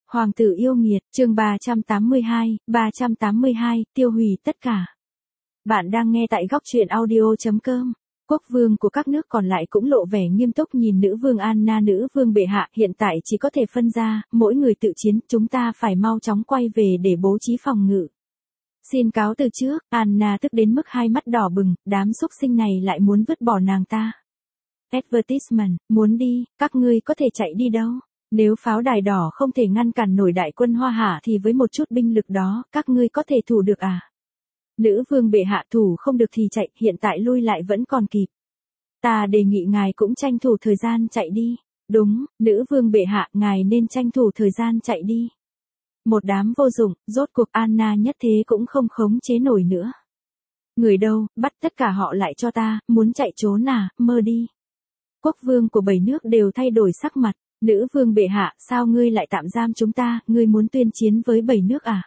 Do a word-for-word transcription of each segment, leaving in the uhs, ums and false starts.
Hoàng tử yêu nghiệt, chương ba trăm tám mươi hai, ba trăm tám mươi hai, tiêu hủy tất cả. Bạn đang nghe tại góc truyện audio chấm com. Quốc vương của các nước còn lại cũng lộ vẻ nghiêm túc nhìn nữ vương Anna. Nữ vương bệ hạ, hiện tại chỉ có thể phân ra, mỗi người tự chiến, chúng ta phải mau chóng quay về để bố trí phòng ngự. Xin cáo từ trước, Anna tức đến mức hai mắt đỏ bừng, đám xúc sinh này lại muốn vứt bỏ nàng ta. Advertisement, muốn đi, các ngươi có thể chạy đi đâu? Nếu pháo đài đỏ không thể ngăn cản nổi đại quân Hoa Hạ thì với một chút binh lực đó, các ngươi có thể thủ được à? Nữ vương bệ hạ, thủ không được thì chạy, hiện tại lui lại vẫn còn kịp. Ta đề nghị ngài cũng tranh thủ thời gian chạy đi. Đúng, nữ vương bệ hạ, ngài nên tranh thủ thời gian chạy đi. Một đám vô dụng, rốt cuộc Anna nhất thế cũng không khống chế nổi nữa. Người đâu, bắt tất cả họ lại cho ta, muốn chạy trốn à, mơ đi. Quốc vương của bảy nước đều thay đổi sắc mặt. Nữ vương bệ hạ, sao ngươi lại tạm giam chúng ta, ngươi muốn tuyên chiến với bảy nước à?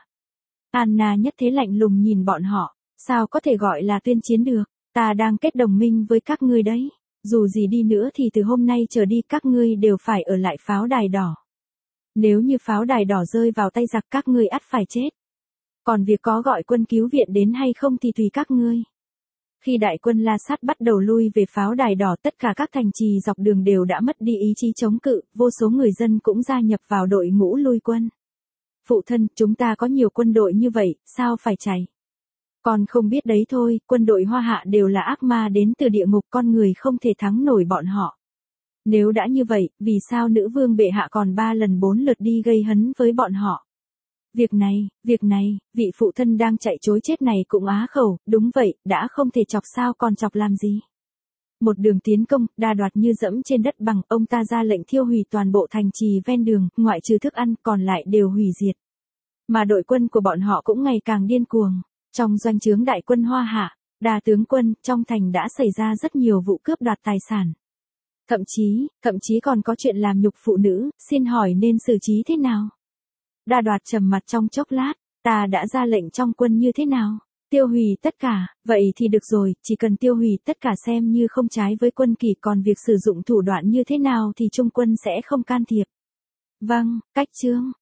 Anna nhất thế lạnh lùng nhìn bọn họ, sao có thể gọi là tuyên chiến được, ta đang kết đồng minh với các ngươi đấy, dù gì đi nữa thì từ hôm nay trở đi các ngươi đều phải ở lại pháo đài đỏ. Nếu như pháo đài đỏ rơi vào tay giặc các ngươi ắt phải chết. Còn việc có gọi quân cứu viện đến hay không thì tùy các ngươi. Khi đại quân La Sát bắt đầu lui về pháo đài đỏ, tất cả các thành trì dọc đường đều đã mất đi ý chí chống cự, vô số người dân cũng gia nhập vào đội ngũ lui quân. Phụ thân, chúng ta có nhiều quân đội như vậy, sao phải chạy? Con không biết đấy thôi, quân đội Hoa Hạ đều là ác ma đến từ địa ngục, con người không thể thắng nổi bọn họ. Nếu đã như vậy, vì sao nữ vương bệ hạ còn ba lần bốn lượt đi gây hấn với bọn họ? Việc này, việc này, vị phụ thân đang chạy trối chết này cũng á khẩu, đúng vậy, đã không thể chọc sao còn chọc làm gì. Một đường tiến công, đa đoạt như dẫm trên đất bằng, ông ta ra lệnh thiêu hủy toàn bộ thành trì ven đường, ngoại trừ thức ăn, còn lại đều hủy diệt. Mà đội quân của bọn họ cũng ngày càng điên cuồng. Trong doanh trướng đại quân Hoa Hạ, đa tướng quân, trong thành đã xảy ra rất nhiều vụ cướp đoạt tài sản. Thậm chí, thậm chí còn có chuyện làm nhục phụ nữ, xin hỏi nên xử trí thế nào? Đa đoạt trầm mặt trong chốc lát, ta đã ra lệnh trong quân như thế nào? Tiêu hủy tất cả, vậy thì được rồi, chỉ cần tiêu hủy tất cả xem như không trái với quân kỷ, còn việc sử dụng thủ đoạn như thế nào thì trung quân sẽ không can thiệp. Vâng, cách chương.